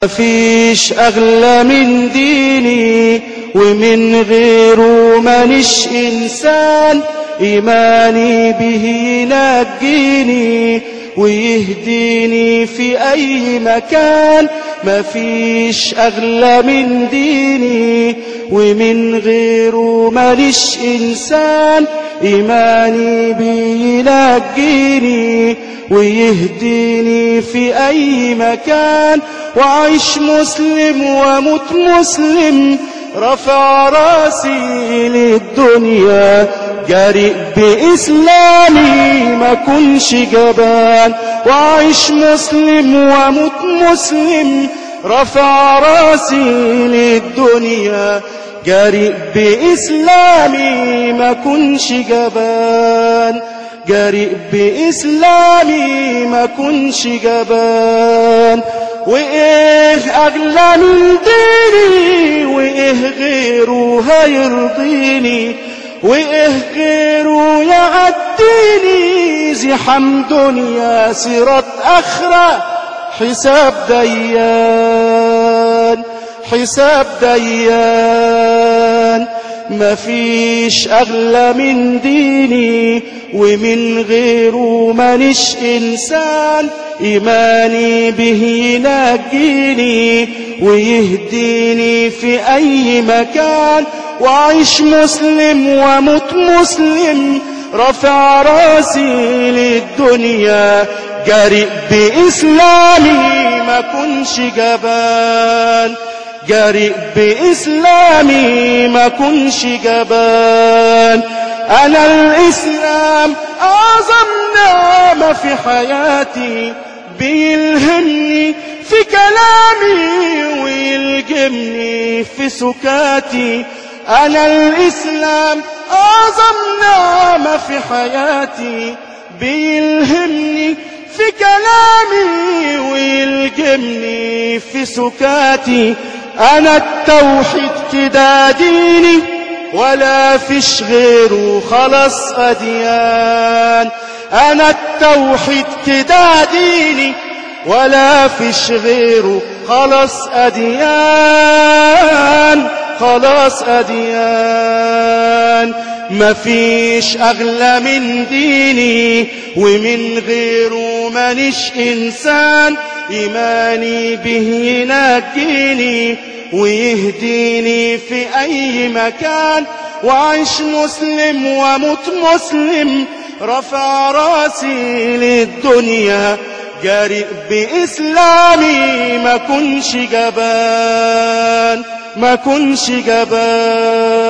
مفيش أغلى من ديني ومن غيره مانيش إنسان. إيماني به ينجيني ويهديني في أي مكان. مفيش أغلى من ديني ومن غيره مانيش إنسان. إيماني به ينجيني ويهديني في أي مكان. وعيش مسلم وموت مسلم، رفع راسي للدنيا، جريء بإسلامي ما كنش جبان. وعيش مسلم وموت مسلم، رفع راسي للدنيا، جريء بإسلامي ما كنش جبان. جريء بإسلامي ما كنش جبان. وإيه أغلى من ديني وإيه غيره هيرضيني، وإيه غيره يعديني زحام دنيا صراط آخرة حساب ديان. حساب ديان. مفيش أغلى من ديني ومن غيره مانيش إنسان. إيماني به ينجيني ويهديني في أي مكان. وعيش مسلم وموت مسلم، رفع راسي للدنيا، جريء بإسلامي ما كنش جبان. جريء بإسلامي ما كنش جبان. أنا الإسلام أعظم نعمة في حياتي، بيلهمني في كلامي ويلجمني في سكاتي. أنا الإسلام أعظم نعمة في حياتي، بيلهمني في كلامي ويلجمني في سكاتي. أنا التوحيد كده ديني ولا فيش غيره خلاص أديان. أنا التوحيد كده ديني ولا فيش غيره خلاص أديان. خلاص أديان. مفيش أغلى من ديني ومن غيره مانيش إنسان. إيماني به ينجيني ويهديني في أي مكان. وعيش مسلم وموت مسلم، رفع راسي للدنيا، جريء بإسلامي ما كنش جبان. ما كنش جبان.